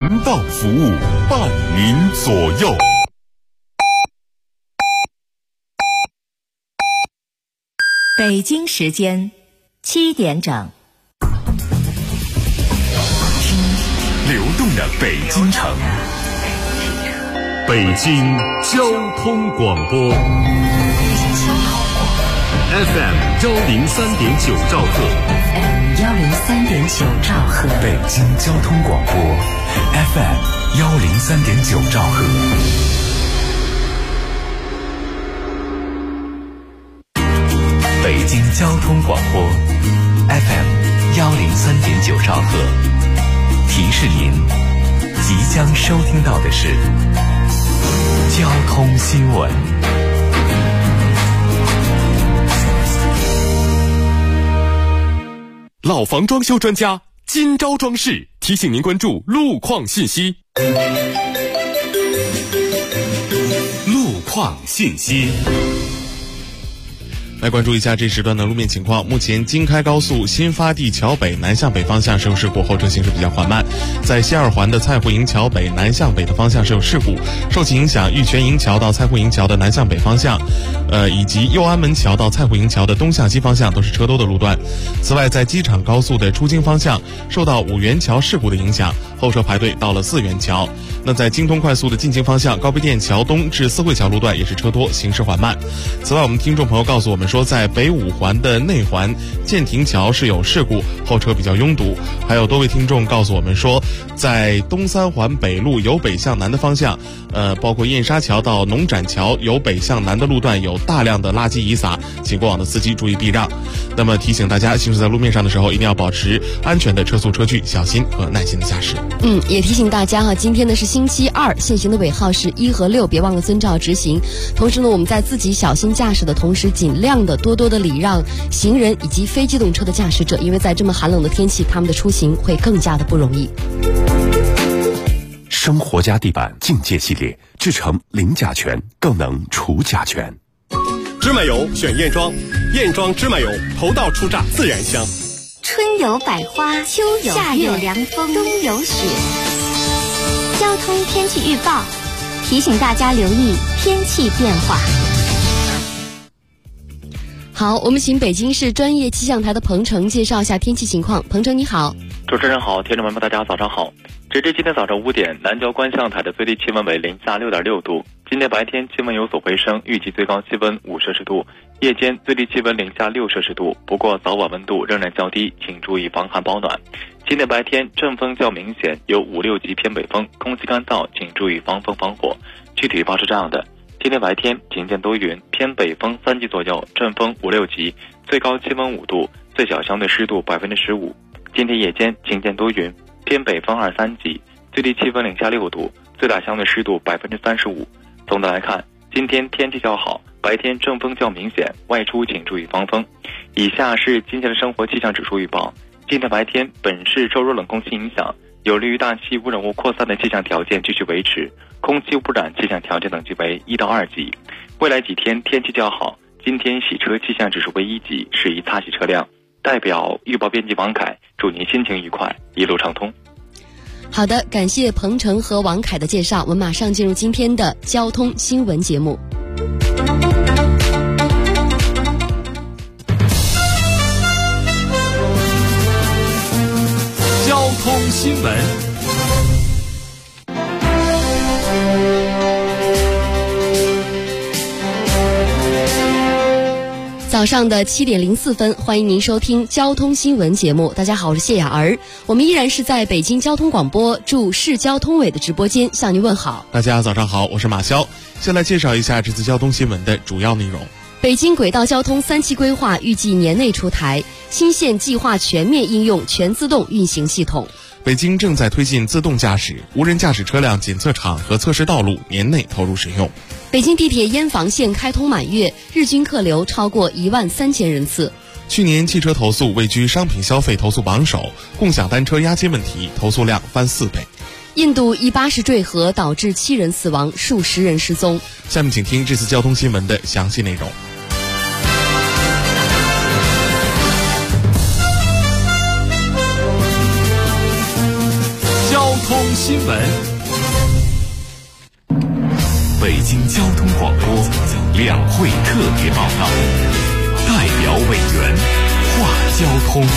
道服务，伴您左右。 北京时间7点整。 流动的北京城，北京交通广播 FM 103.9兆赫 103.9兆赫， 北京交通广播 FM 103.9兆赫。北京交通广播 FM 103.9兆赫，提示您即将收听到的是交通新闻。老房装修专家今朝装饰提醒您关注路况信息。路况信息。来关注一下这时段的路面情况。目前京开高速新发地桥北南向北方向是有事故，后车行驶比较缓慢。在西二环的蔡户营桥北南向北的方向是有事故，受其影响，玉泉营桥到蔡户营桥的南向北方向，以及右安门桥到蔡户营桥的东向西方向都是车多的路段。此外，在机场高速的出京方向，受到五元桥事故的影响，后车排队到了四元桥。那在京通快速的进京方向，高碑店桥东至四惠桥路段也是车多，行驶缓慢。此外，我们听众朋友告诉我们说，在北五环的内环建亭桥是有事故，后车比较拥堵。还有多位听众告诉我们说，在东三环北路由北向南的方向，包括燕莎桥到农展桥由北向南的路段有大量的垃圾遗撒，请过往的司机注意避让。那么提醒大家，行驶在路面上的时候，一定要保持安全的车速车距，小心和耐心的驾驶。 也提醒大家哈，今天呢是星期二，限行的尾号是1和6，别忘了遵照执行。同时呢，我们在自己小心驾驶的同时，尽量的多的礼让行人以及非机动车的驾驶者，因为在这么寒冷的天气，他们的出行会更加的不容易。 生活家地板境界系列，制成零甲醛，更能除甲醛。 芝麻油选燕庄，燕庄芝麻油头道初榨，自然香。 春有百花，秋有夏有凉风，冬有雪。交通天气预报提醒大家留意天气变化。 好，我们请北京市专业气象台的彭程介绍一下天气情况。彭程你好。 主持人好，听众朋友们大家早上好。截至今天早上5点，南郊观象台的最低气温为零下6.6度。今天白天气温有所回升，预计最高气温5摄氏度，夜间最低气温零下6摄氏度。不过早晚温度仍然较低，请注意防寒保暖。今天白天阵风较明显，有5、6级偏北风，空气干燥，请注意防风防火。具体预报是这样的：今天白天晴间多云，偏北风3级左右，阵风5、6级，最高气温5度，最小相对湿度15%。今天夜间晴间多云，偏北风2、3级，最低气温零下6度，最大相对湿度35%。总的来看，今天天气较好，白天阵风较明显，外出请注意防风。以下是今天的生活气象指数预报。今天白天本市受弱冷空气影响，有利于大气污染物扩散的气象条件继续维持，空气污染气象条件等级为1到2级。未来几天天气较好，今天洗车气象指数为1级，适宜擦洗车辆。代表预报编辑王凯，祝您心情愉快，一路畅通。 好的，感谢彭程和王凯的介绍，我们马上进入今天的交通新闻节目。 交通新闻。 早上的7点04分，欢迎您收听交通新闻节目。大家好，我是谢雅儿，我们依然是在北京交通广播驻市交通委的直播间向您问好。 大家早上好，我是马潇。先来介绍一下这次交通新闻的主要内容。 北京轨道交通3期规划预计年内出台，新线计划全面应用全自动运行系统。 北京正在推进自动驾驶、无人驾驶车辆检测场和测试道路年内投入使用。 北京地铁燕房线开通满月，日均客流超过13000人次。 去年汽车投诉位居商品消费投诉榜首，共享单车压街问题投诉量翻4倍。 印度一巴士坠河导致7人死亡，数十人失踪。 下面请听这次交通新闻的详细内容。 交通新闻。北京交通广播两会特别报道，代表委员话交通。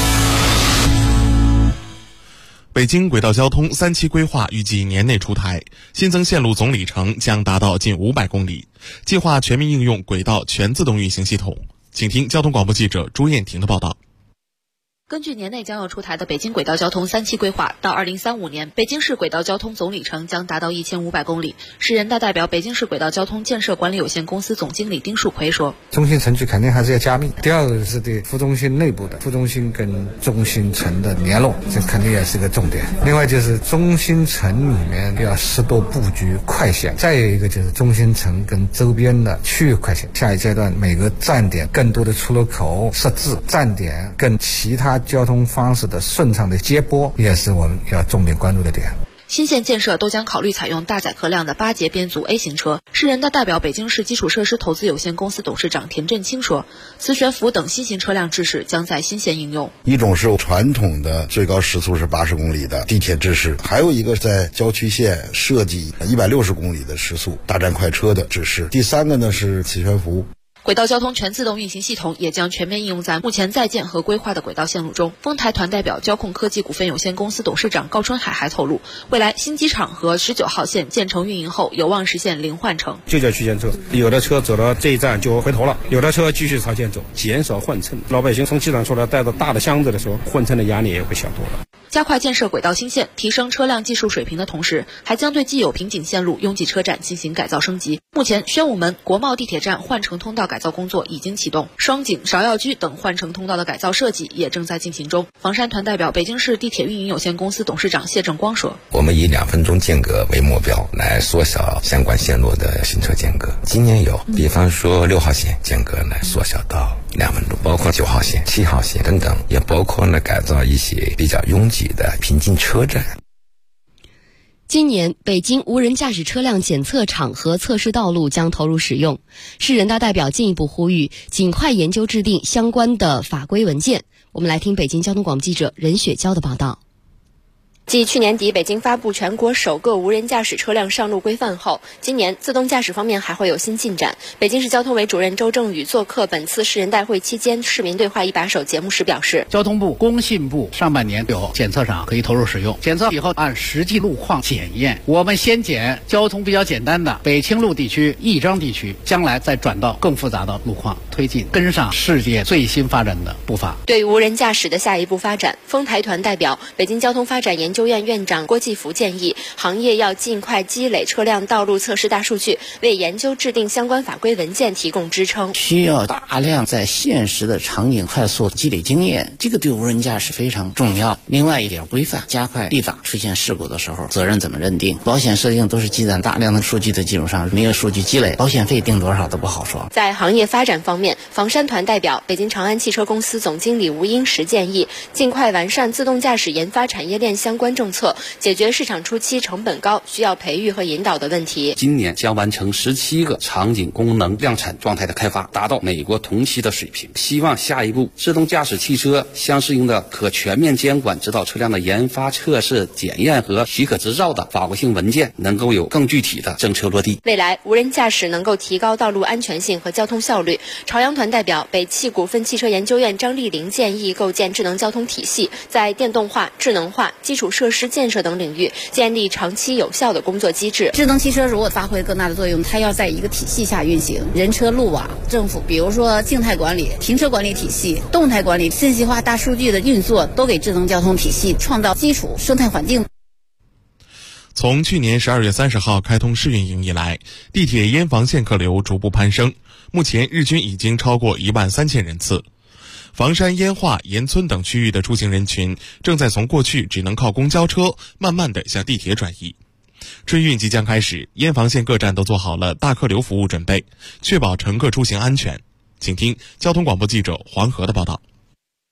北京轨道交通3期规划预计年内出台，新增线路总里程将达到近500公里，计划全面应用轨道全自动运行系统。请听交通广播记者朱艳婷的报道。 根据年内将要出台的北京轨道交通3期规划，到2035年，北京市轨道交通总里程将达到1500公里。市人大代表北京市轨道交通建设管理有限公司总经理丁树奎说：“ 中心城区肯定还是要加密。第二个是对副中心内部的副中心跟中心城的联络，这肯定也是个重点。另外就是中心城里面要适度布局快线，再有一个就是中心城跟周边的区域快线。下一阶段每个站点更多的出入口设置，站点跟其他交通方式的顺畅的接驳，也是我们要重点关注的点。” 新线建设都将考虑采用大载客量的8节编组 A 型车。市人大代表北京市基础设施投资有限公司董事长田振清说，磁悬浮等新型车辆制式将在新线应用。 一种是传统的最高时速是80公里的地铁制式，还有一个在郊区线设计160公里的时速大站快车的制式。第三个呢是磁悬浮。 轨道交通全自动运行系统也将全面应用在目前在建和规划的轨道线路中。丰台团代表交控科技股份有限公司董事长高春海还透露，未来新机场和19号线建成运营后，有望实现零换乘。 就叫区间车，有的车走到这一站就回头了，有的车继续朝前走，减少换乘。老百姓从机场出来带着大的箱子的时候，换乘的压力也会小多了。 加快建设轨道新线，提升车辆技术水平的同时，还将对既有瓶颈线路、拥挤车站进行改造升级。目前，宣武门、国贸地铁站换乘通道改造工作已经启动，双井、芍药居等换乘通道的改造设计也正在进行中。房山团代表北京市地铁运营有限公司董事长谢正光说：“ 我们以2分钟间隔为目标，来缩小相关线路的行车间隔。今年有，比方说6号线间隔来缩小到2分钟，包括9号线、7号线等等，也包括呢改造一些比较拥挤的瓶颈车站。” 今年，北京无人驾驶车辆检测场和测试道路将投入使用。市人大代表进一步呼吁，尽快研究制定相关的法规文件。我们来听北京交通广播记者任雪娇的报道。 继去年底北京发布全国首个无人驾驶车辆上路规范后，今年自动驾驶方面还会有新进展。北京市交通委主任周正宇做客本次市人大会期间市民对话一把手节目时表示， 交通部、工信部上半年有检测场可以投入使用，检测以后按实际路况检验。我们先检交通比较简单的北青路地区、义章地区，将来再转到更复杂的路况，推进跟上世界最新发展的步伐。 对于无人驾驶的下一步发展，丰台团代表北京交通发展研究院院长郭继福建议，行业要尽快积累车辆道路测试大数据，为研究制定相关法规文件提供支撑。 需要大量在现实的场景快速积累经验，这个对无人驾驶非常重要。另外一点，规范加快立法，出现事故的时候责任怎么认定，保险设定都是积攒大量的数据的基础上，没有数据积累，保险费定多少都不好说。 在行业发展方面，房山团代表北京长安汽车公司总经理吴英石建议，尽快完善自动驾驶研发产业链相关政策，解决市场初期成本高、需要培育和引导的问题。 今年将完成17个场景功能量产状态的开发，达到美国同期的水平。希望下一步自动驾驶汽车相适应的可全面监管指导车辆的研发、测试、检验和许可执照的法规性文件能够有更具体的政策落地。 未来无人驾驶能够提高道路安全性和交通效率。朝阳团代表北汽股份汽车研究院张丽玲建议构建智能交通体系，在电动化、智能化、基础设施建设等领域建立长期有效的工作机制。 智能汽车如果发挥更大的作用，它要在一个体系下运行，人车路网、政府，比如说静态管理、停车管理体系、动态管理、信息化大数据的运作，都给智能交通体系创造基础生态环境。 从去年12月30号开通试运营以来，地铁燕房线客流逐步攀升，目前日均已经超过13000人次。房山、烟化、盐村等区域的出行人群正在从过去只能靠公交车，慢慢地向地铁转移。春运即将开始，燕房线各站都做好了大客流服务准备，确保乘客出行安全。请听交通广播记者黄河的报道。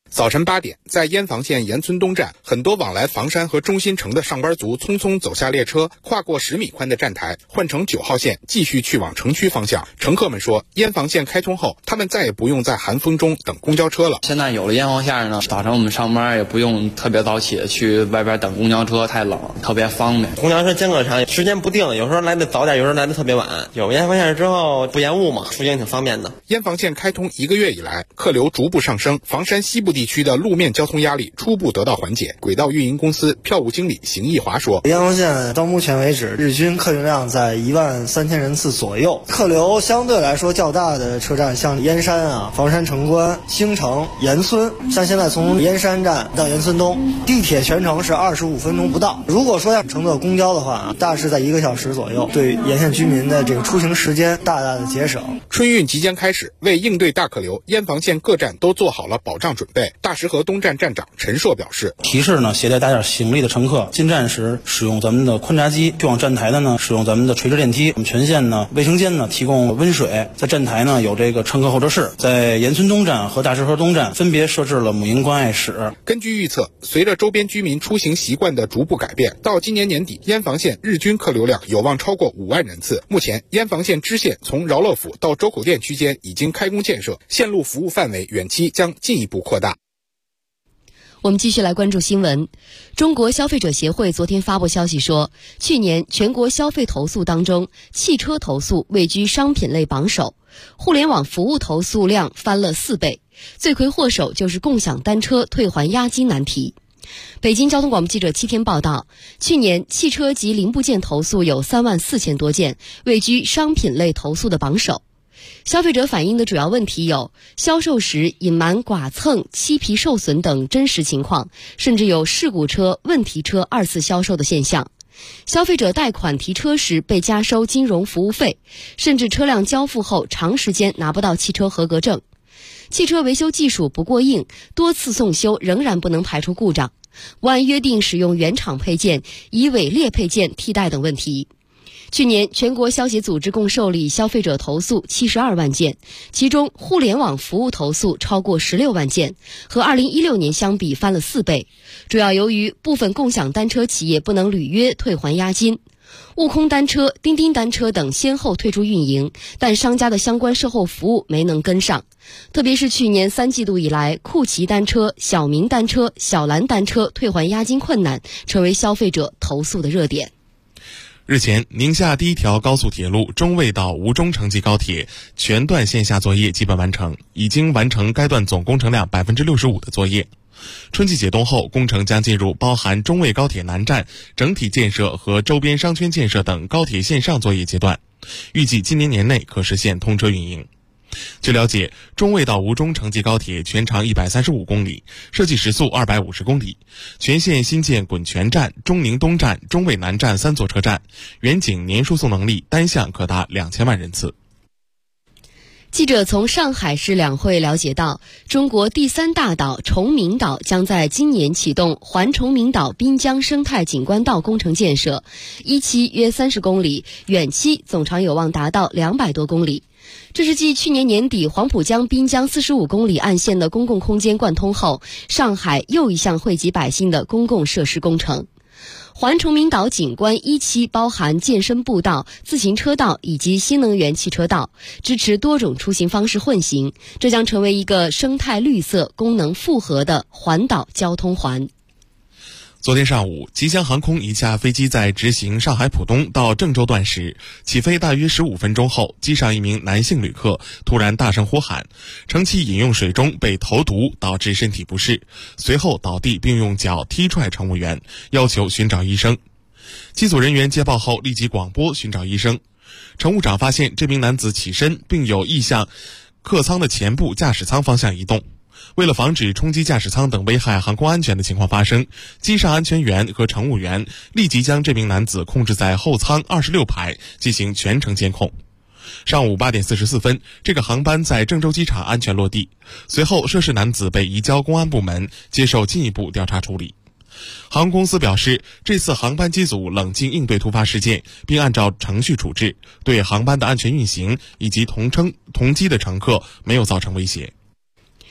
早晨8点，在燕房线盐村东站，很多往来房山和中心城的上班族匆匆走下列车，跨过10米宽的站台，换乘9号线，继续去往城区方向。乘客们说，燕房线开通后，他们再也不用在寒风中等公交车了。 现在有了燕房线呢，早上我们上班也不用特别早起去外边等公交车，太冷，特别方便。 公交车间隔长，时间不定，有时候来的早点，有时候来的特别晚。有燕房线之后不延误嘛，出行挺方便的。 燕房线开通1个月以来，客流逐步上升，房山西部地区的路面交通压力初步得到缓解。轨道运营公司票务经理邢义华说， 燕房线到目前为止日均客运量在13000人次左右，客流相对来说较大的车站像燕山房山城关、兴城、盐村，像现在从燕山站到盐村东，地铁全程是25分钟不到。如果说要乘坐公交的话，大致在1个小时左右，对沿线居民的这个出行时间大大的节省。 春运即将开始，为应对大客流，燕房线各站都做好了保障准备。大石河东站站长陈硕表示， 提示呢，携带大件行李的乘客进站时使用咱们的宽闸机，去往站台的呢使用咱们的垂直电梯。我们全线呢卫生间呢提供温水，在站台呢有这个乘客候车室，在盐村东站和大石河东站分别设置了母婴关爱室。 根据预测，随着周边居民出行习惯的逐步改变，到今年年底，燕房线日均客流量有望超过5万人次。目前，燕房线支线从饶乐府到周口店区间已经开工建设，线路服务范围远期将进一步扩大。 我们继续来关注新闻。中国消费者协会昨天发布消息说，去年全国消费投诉当中，汽车投诉位居商品类榜首，互联网服务投诉量翻了4倍，罪魁祸首就是共享单车退还押金难题。北京交通广播记者7天报道，去年汽车及零部件投诉有34000多件，位居商品类投诉的榜首。消费者反映的主要问题有销售时隐瞒剐蹭、漆皮受损等真实情况，甚至有事故车、问题车2次销售的现象。消费者贷款提车时被加收金融服务费，甚至车辆交付后长时间拿不到汽车合格证。汽车维修技术不过硬，多次送修仍然不能排除故障，不按约定使用原厂配件，以伪劣配件替代等问题。去年全国消协组织共受理消费者投诉72万件，其中互联网服务投诉超过16万件，和2016年相比翻了4倍，主要由于部分共享单车企业不能履约退还押金。悟空单车、叮叮单车等先后退出运营，但商家的相关售后服务没能跟上。特别是去年3季度以来，酷骑单车、小明单车、小蓝单车退还押金困难，成为消费者投诉的热点。 日前，宁夏第一条高速铁路中卫到吴中城际高铁全段线下作业基本完成，已经完成该段总工程量65%的作业。春季解冻后，工程将进入包含中卫高铁南站整体建设和周边商圈建设等高铁线上作业阶段，预计今年年内可实现通车运营。据了解，中卫到吴中城际高铁全长135公里，设计时速250公里，全线新建滚泉站、中宁东站、中卫南站3座车站，远景年输送能力单向可达2000万人次。 记者从上海市两会了解到，中国第3大岛崇明岛将在今年启动环崇明岛滨江生态景观道工程建设，一期约30公里，远期总长有望达到200多公里。这是继去年年底黄浦江滨江45公里岸线的公共空间贯通后，上海又一项惠及百姓的公共设施工程。环崇明岛景观一期包含健身步道、自行车道以及新能源汽车道，支持多种出行方式混行，这将成为一个生态绿色、功能复合的环岛交通环。 昨天上午，吉祥航空一架飞机在执行上海浦东到郑州段时，起飞大约15分钟后，机上一名男性旅客突然大声呼喊，称其饮用水中被投毒，导致身体不适，随后倒地并用脚踢踹乘务员，要求寻找医生。机组人员接报后立即广播寻找医生。乘务长发现这名男子起身并有意向客舱的前部驾驶舱方向移动。为了防止冲击驾驶舱等危害航空安全的情况发生，机上安全员和乘务员立即将这名男子控制在后舱26排进行全程监控。上午8点44分，这个航班在郑州机场安全落地，随后涉事男子被移交公安部门接受进一步调查处理。航空公司表示，这次航班机组冷静应对突发事件，并按照程序处置，对航班的安全运行以及同机的乘客没有造成威胁。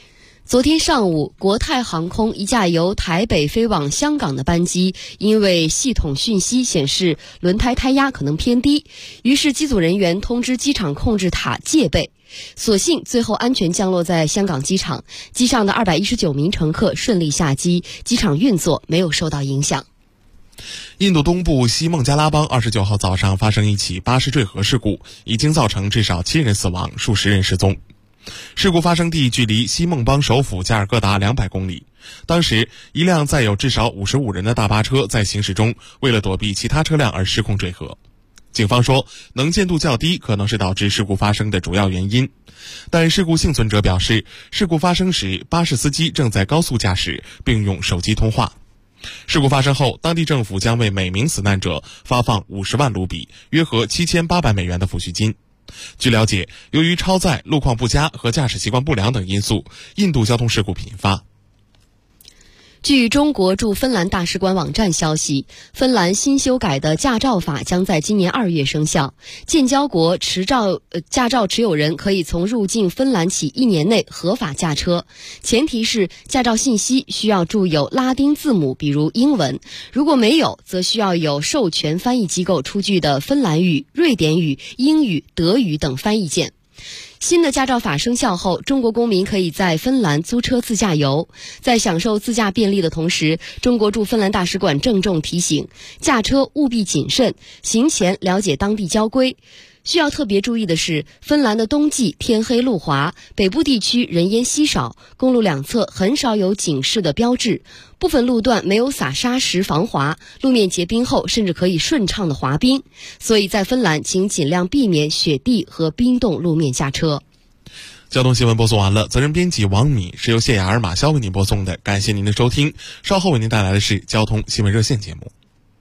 昨天上午，国泰航空一架由台北飞往香港的班机，因为系统讯息显示轮胎胎压可能偏低，于是机组人员通知机场控制塔戒备。所幸最后安全降落在香港机场，机上的219名乘客顺利下机，机场运作没有受到影响。 印度东部西孟加拉邦29号早上发生一起巴士坠河事故，已经造成至少7人死亡，数十人失踪。事故发生地距离西孟邦首府加尔各答200公里。当时，一辆载有至少55人的大巴车在行驶中，为了躲避其他车辆而失控坠河。警方说，能见度较低可能是导致事故发生的主要原因。但事故幸存者表示，事故发生时，巴士司机正在高速驾驶，并用手机通话。事故发生后，当地政府将为每名死难者发放50万卢比，约合7800美元的抚恤金。据了解，由于超载、路况不佳和驾驶习惯不良等因素，印度交通事故频发。 据中国驻芬兰大使馆网站消息，芬兰新修改的驾照法将在今年2月生效。建交国驾照持有人可以从入境芬兰起1年内合法驾车，前提是驾照信息需要注有拉丁字母，比如英文。如果没有，则需要有授权翻译机构出具的芬兰语、瑞典语、英语、德语等翻译件。新的驾照法生效后，中国公民可以在芬兰租车自驾游。在享受自驾便利的同时，中国驻芬兰大使馆郑重提醒，驾车务必谨慎，行前了解当地交规。需要特别注意的是，芬兰的冬季天黑路滑，北部地区人烟稀少，公路两侧很少有警示的标志，部分路段没有撒砂石防滑，路面结冰后甚至可以顺畅的滑冰。所以在芬兰，请尽量避免雪地和冰冻路面驾车。 交通新闻播送完了，责任编辑王米，是由谢雅尔马肖为您播送的，感谢您的收听。稍后为您带来的是交通新闻热线节目。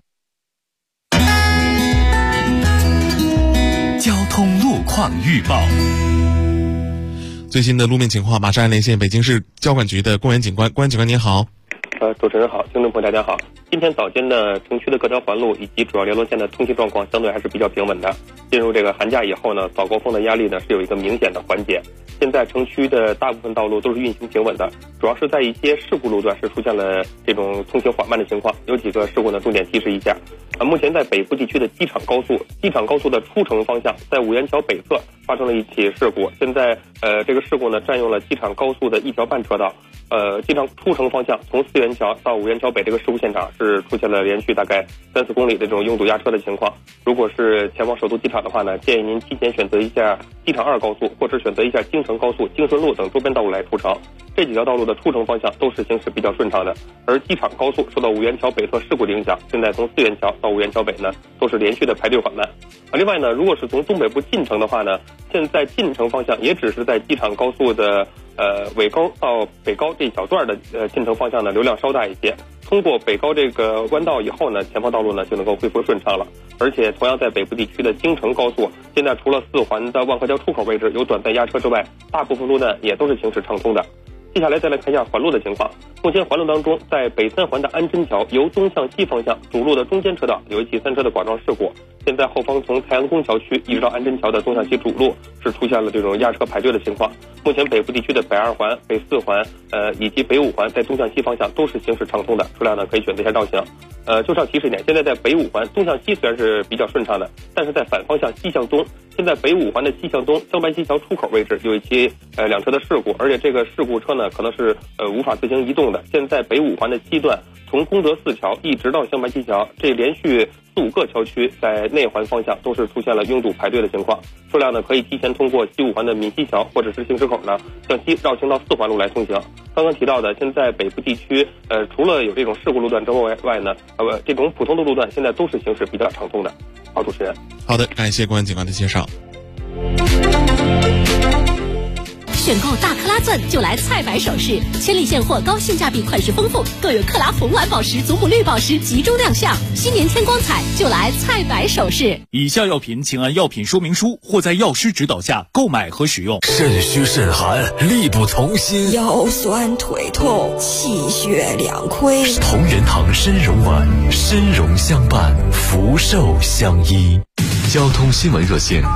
交通路况预报， 最新的路面情况马上连线北京市交管局的公园警官，公园警官您好。 主持人好，听众朋友大家好。今天早间呢，城区的各条环路以及主要联络线的通行状况相对还是比较平稳的。进入这个寒假以后呢，早高峰的压力呢是有一个明显的缓解。现在城区的大部分道路都是运行平稳的，主要是在一些事故路段是出现了这种通行缓慢的情况。有几个事故呢，重点提示一下。目前在北部地区的机场高速的出城方向，在五元桥北侧发生了一起事故。现在这个事故呢占用了机场高速的1条半车道。机场出城方向从4元桥到5元桥北这个事故现场是出现了连续大概3-4公里的这种拥堵压车的情况。如果是前往首都机场的话呢，建议您提前选择一下机场2高速，或者选择一下京承高速、京顺路等周边道路来出城。这几条道路的出城方向都是行驶比较顺畅的。而机场高速受到5元桥北侧事故的影响，现在从4元桥到5元桥北呢都是连续的排队缓慢。另外呢，如果是从东北部进城的话呢，现在进城方向也只是在机场高速的尾高到北高这一小段的进城方向呢流量稍大一些。通过北高这个弯道以后呢，前方道路呢就能够恢复顺畅了。而且同样在北部地区的京承高速，现在除了4环的万和桥出口位置有短暂压车之外，大部分路段也都是行驶畅通的。接下来再来看一下环路的情况。目前环路当中，在北3环的安贞桥由东向西方向主路的中间车道有一起3车的剐撞事故。现在后方从太阳宫桥区一直到安贞桥的东向西主路是出现了这种压车排队的情况。目前北部地区的北2环、北4环以及北5环在东向西方向都是行驶畅通的，车辆呢可以选择一下绕行。就是要提示一点，现在在北5环东向西虽然是比较顺畅的，但是在反方向西向东，现在北5环的西向东香白溪桥出口位置有一起2车的事故，而且这个事故车呢可能是无法自行移动的。现在北5环的西段从功德寺桥一直到香白溪桥，这连续4-5个桥区在内环方向都是出现了拥堵排队的情况，车辆呢可以提前通过西5环的闽溪桥或者是行驶口呢向西绕行到4环路来通行。刚刚提到的，现在北部地区除了有这种事故路段之外呢，这种普通的路段现在都是行驶比较畅通的。好，主持人。 好的，感谢公安警官的介绍。 选购大克拉钻就来菜百首饰，千里现货，高性价比，款式丰富，更有克拉红蓝宝石、祖母绿宝石集中亮相。新年添光彩，就来菜百首饰。 以下药品请按药品说明书或在药师指导下购买和使用。 肾虚肾寒，力不从心， 腰酸腿痛，气血两亏。 同仁堂参茸丸，参茸相伴，福寿相依。 交通新闻热线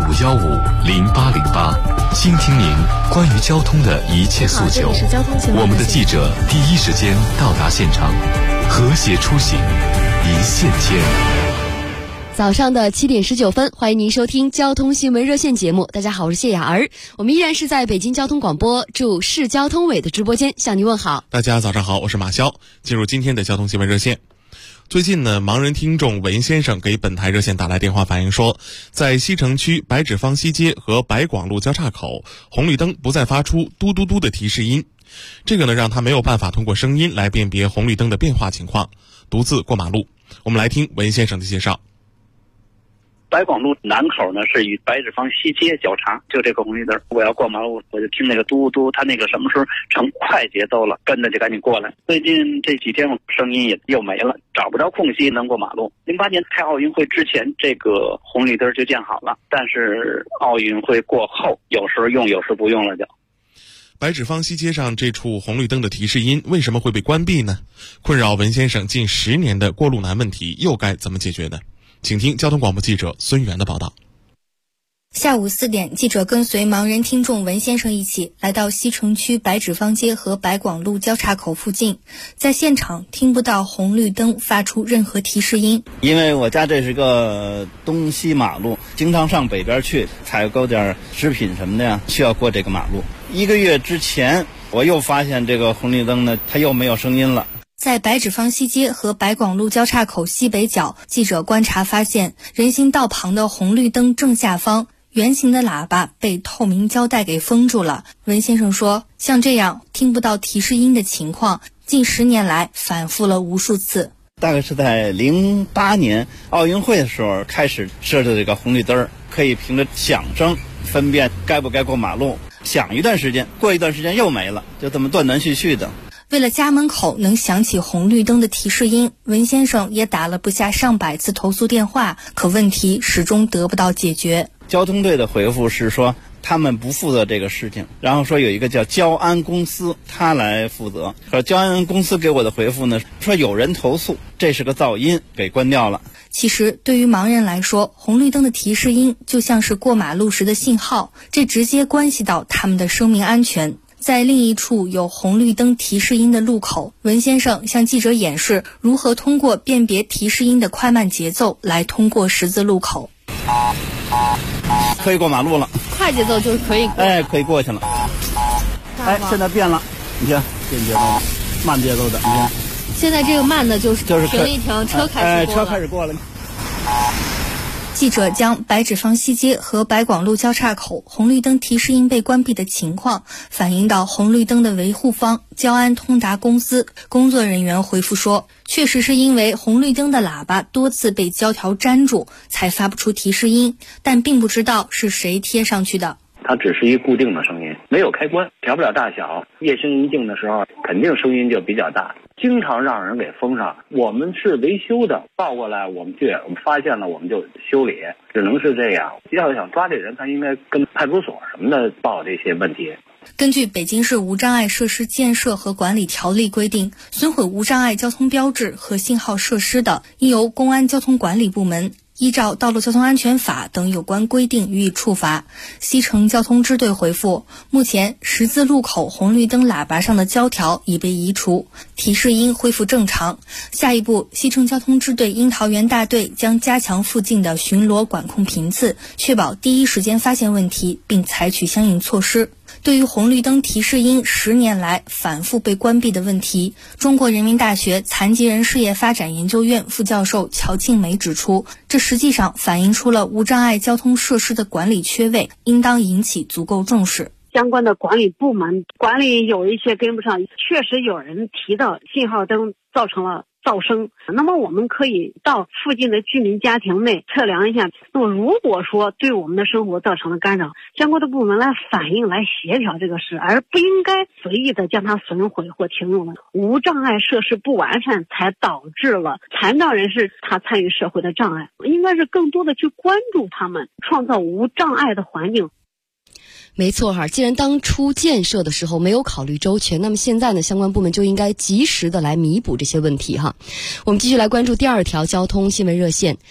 65150808，倾听您关于交通的一切诉求。我们的记者第一时间到达现场，和谐出行，一线牵。 早上的7点19分，欢迎您收听交通新闻热线节目。大家好，我是谢雅儿，我们依然是在北京交通广播驻市交通委的直播间向您问好。 大家早上好，我是马潇。进入今天的交通新闻热线。最近呢，盲人听众文先生给本台热线打来电话反映说，在西城区白纸坊西街和白广路交叉口，红绿灯不再发出嘟嘟嘟的提示音，这个呢让他没有办法通过声音来辨别红绿灯的变化情况，独自过马路。我们来听文先生的介绍。 白广路南口呢是与白纸坊西街交叉，就这个红绿灯，我要过马路，我就听那个嘟嘟，它那个什么时候成快节奏了，跟着就赶紧过来。最近这几天声音也又没了，找不着空隙能过马路。08年开奥运会之前，这个红绿灯就建好了，但是奥运会过后，有时候用，有时候不用了就。 白纸坊西街上这处红绿灯的提示音为什么会被关闭呢？困扰文先生近10年的过路难问题又该怎么解决呢？请听交通广播记者孙源的报道。 下午4点，记者跟随盲人听众文先生一起来到西城区白纸坊街和白广路交叉口附近，在现场听不到红绿灯发出任何提示音。 因为我家这是个东西马路，经常上北边去采购点食品什么的呀，需要过这个马路。1个月之前，我又发现这个红绿灯呢，它又没有声音了。 在白纸坊西街和白广路交叉口西北角，记者观察发现，人行道旁的红绿灯正下方圆形的喇叭被透明胶带给封住了。文先生说，像这样听不到提示音的情况，近10年来反复了无数次。 大概是在08年奥运会的时候开始设置这个红绿灯，可以凭着响声分辨该不该过马路，响一段时间，过一段时间又没了，就这么断断续续的。 为了家门口能响起红绿灯的提示音，文先生也打了不下上百次投诉电话，可问题始终得不到解决。 交通队的回复是说他们不负责这个事情，然后说有一个叫交安公司，他来负责。可交安公司给我的回复呢，说有人投诉，这是个噪音，给关掉了。 其实对于盲人来说，红绿灯的提示音就像是过马路时的信号，这直接关系到他们的生命安全。在另一处有红绿灯提示音的路口，文先生向记者演示如何通过辨别提示音的快慢节奏来通过十字路口。 可以过马路了， 快节奏就是可以过， 可以过去了。现在变了，你看变节奏了，慢节奏的，你看。 现在这个慢的就是停一停，车开始过了。 车开始过了。 记者将白纸坊西街和白广路交叉口红绿灯提示音被关闭的情况反映到红绿灯的维护方交安通达公司，工作人员回复说，确实是因为红绿灯的喇叭多次被胶条粘住才发不出提示音，但并不知道是谁贴上去的。 它只是一固定的声音，没有开关，调不了大小。夜深人静的时候，肯定声音就比较大，经常让人给封上。我们是维修的，报过来我们发现了我们就修理，只能是这样。要想抓这人，他应该跟派出所什么的报这些问题。 根据北京市无障碍设施建设和管理条例规定，损毁无障碍交通标志和信号设施的，应由公安交通管理部门依照道路交通安全法等有关规定予以处罚。西城交通支队回复，目前十字路口红绿灯喇叭上的胶条已被移除，提示音恢复正常。下一步，西城交通支队樱桃园大队将加强附近的巡逻管控频次，确保第一时间发现问题并采取相应措施。对于红绿灯提示音10年来反复被关闭的问题，中国人民大学残疾人事业发展研究院副教授乔庆梅指出，这实际上反映出了无障碍交通设施的管理缺位，应当引起足够重视。 相关的管理部门管理有一些跟不上，确实有人提到信号灯造成了噪声，那么我们可以到附近的居民家庭内测量一下，那么如果说对我们的生活造成了干扰，相关的部门来反映来协调这个事，而不应该随意的将它损毁或停用了。无障碍设施不完善才导致了残障人士他参与社会的障碍，应该是更多的去关注他们，创造无障碍的环境。 没错哈，既然当初建设的时候没有考虑周全，那么现在呢，相关部门就应该及时的来弥补这些问题哈。我们继续来关注第2条交通新闻热线。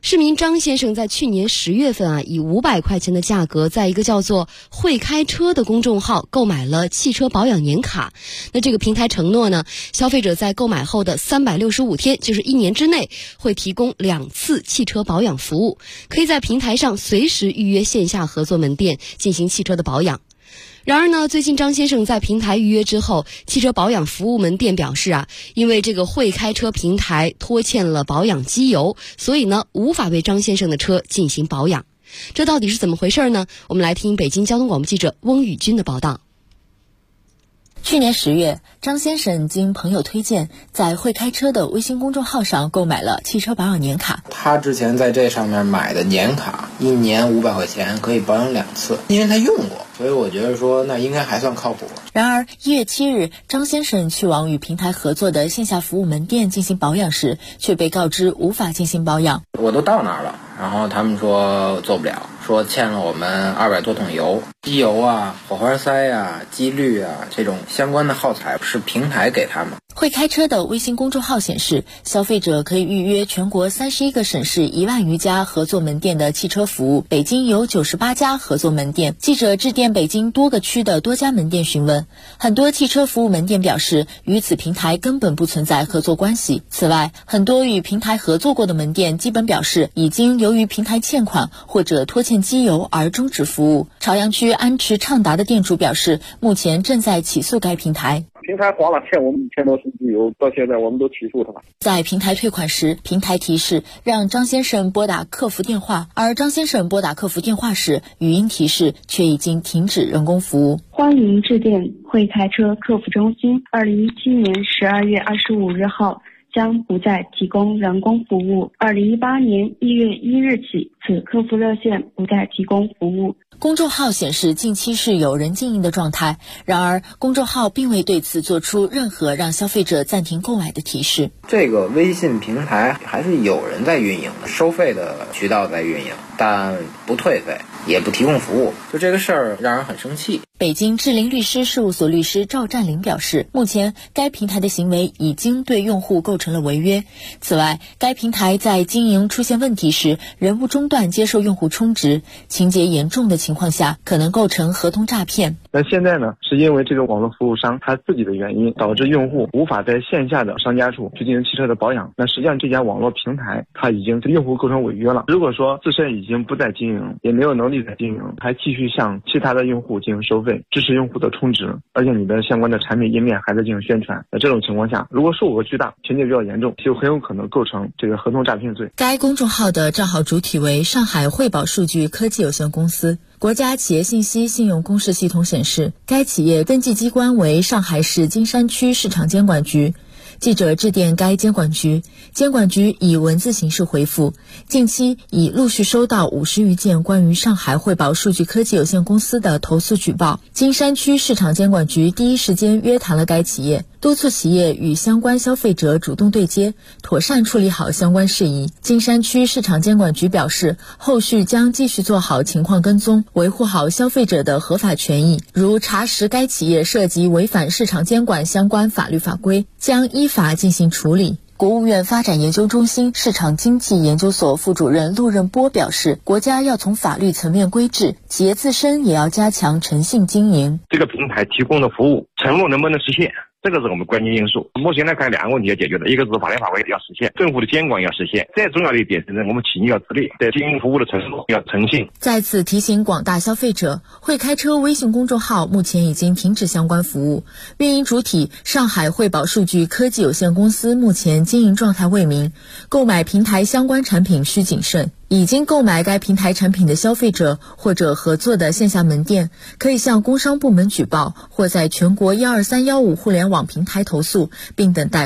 市民张先生在去年10月份以500块钱的价格，在一个叫做会开车的公众号购买了汽车保养年卡。那这个平台承诺呢，消费者在购买后的365天，就是1年之内，会提供2次汽车保养服务，可以在平台上随时预约线下合作门店进行汽车的保养。然而呢，最近张先生在平台预约之后，汽车保养服务门店表示因为这个会开车平台拖欠了保养机油，所以呢无法为张先生的车进行保养。这到底是怎么回事呢？我们来听北京交通广播记者翁宇军的报道。 去年10月，张先生经朋友推荐，在会开车的微信公众号上购买了汽车保养年卡。 他之前在这上面买的年卡，1年500块钱可以保养2次，因为他用过，所以我觉得说那应该还算靠谱。 然而1月7日，张先生去往与平台合作的线下服务门店进行保养时，却被告知无法进行保养。 我都到那儿了，然后他们说做不了，说欠了我们200多桶油，机油火花塞机滤这种相关的耗材是平台给他们。 会开车的微信公众号显示，消费者可以预约全国31个省市1万余家合作门店的汽车服务，北京有98家合作门店。记者致电北京多个区的多家门店询问，很多汽车服务门店表示与此平台根本不存在合作关系。此外，很多与平台合作过的门店基本表示已经由于平台欠款或者拖欠机油而终止服务。朝阳区安池畅达的店主表示，目前正在起诉该平台。 平台花了欠我们1000多吨机油，到现在我们都起诉他了。 在平台退款时，平台提示让张先生拨打客服电话，而张先生拨打客服电话时，语音提示却已经停止人工服务。 欢迎致电会开车客服中心，2017年12月25日后将不再提供人工服务。2018年1月1日起，此客服热线不再提供服务。 公众号显示近期是有人经营的状态，然而公众号并未对此做出任何让消费者暂停购买的提示。 这个微信平台还是有人在运营的，收费的渠道在运营，但不退费，也不提供服务，就这个事儿让人很生气。 北京智霖律师事务所律师赵占林表示，目前该平台的行为已经对用户构成了违约。此外，该平台在经营出现问题时，人物中断接受用户充值，情节严重的情况下，可能构成合同诈骗。 那现在呢，是因为这个网络服务商他自己的原因，导致用户无法在线下的商家处去进行汽车的保养。那实际上这家网络平台它已经对用户构成违约了。如果说自身已经不再经营，也没有能力再经营，还继续向其他的用户进行收费，支持用户的充值，而且你的相关的产品页面还在进行宣传，那这种情况下，如果数额巨大，情节比较严重，就很有可能构成这个合同诈骗罪。 该公众号的账号主体为上海汇宝数据科技有限公司。国家企业信息信用公示系统显示，该企业登记机关为上海市金山区市场监管局。记者致电该监管局，监管局以文字形式回复，近期已陆续收到50余件关于上海汇宝数据科技有限公司的投诉举报。金山区市场监管局第一时间约谈了该企业，督促企业与相关消费者主动对接，妥善处理好相关事宜。金山区市场监管局表示，后续将继续做好情况跟踪，维护好消费者的合法权益，如查实该企业涉及违反市场监管相关法律法规，将依法进行处理。国务院发展研究中心市场经济研究所副主任陆任波表示，国家要从法律层面规制，企业自身也要加强诚信经营。 这个平台提供的服务承诺能不能实现，这个是我们关键因素。目前来看，2个问题要解决的，一个是法律法规要实现，政府的监管要实现，再重要的一点是我们企业要自律，对经营服务的承诺要诚信。 在此提醒广大消费者，会开车微信公众号目前已经停止相关服务，运营主体上海汇宝数据科技有限公司目前经营状态未明，购买平台相关产品需谨慎。已经购买该平台产品的消费者或者合作的线下门店，可以向工商部门举报，或在全国12315互联网平台投诉，并等待